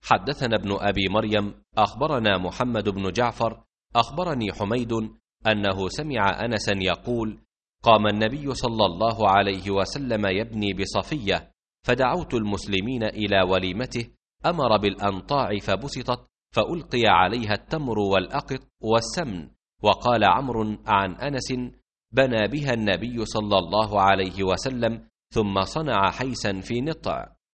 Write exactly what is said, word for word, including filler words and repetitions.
حدثنا ابن أبي مريم أخبرنا محمد بن جعفر أخبرني حميد أنه سمع أنسا يقول: قام النبي صلى الله عليه وسلم يبني بصفية، فدعوت المسلمين إلى وليمته، أمر بالأنطاع فبسطت، فألقي عليها التمر والأقط والسمن. وقال عمرو عن أنس: بنى بها النبي صلى الله عليه وسلم، ثم صنع حيسا في نطع.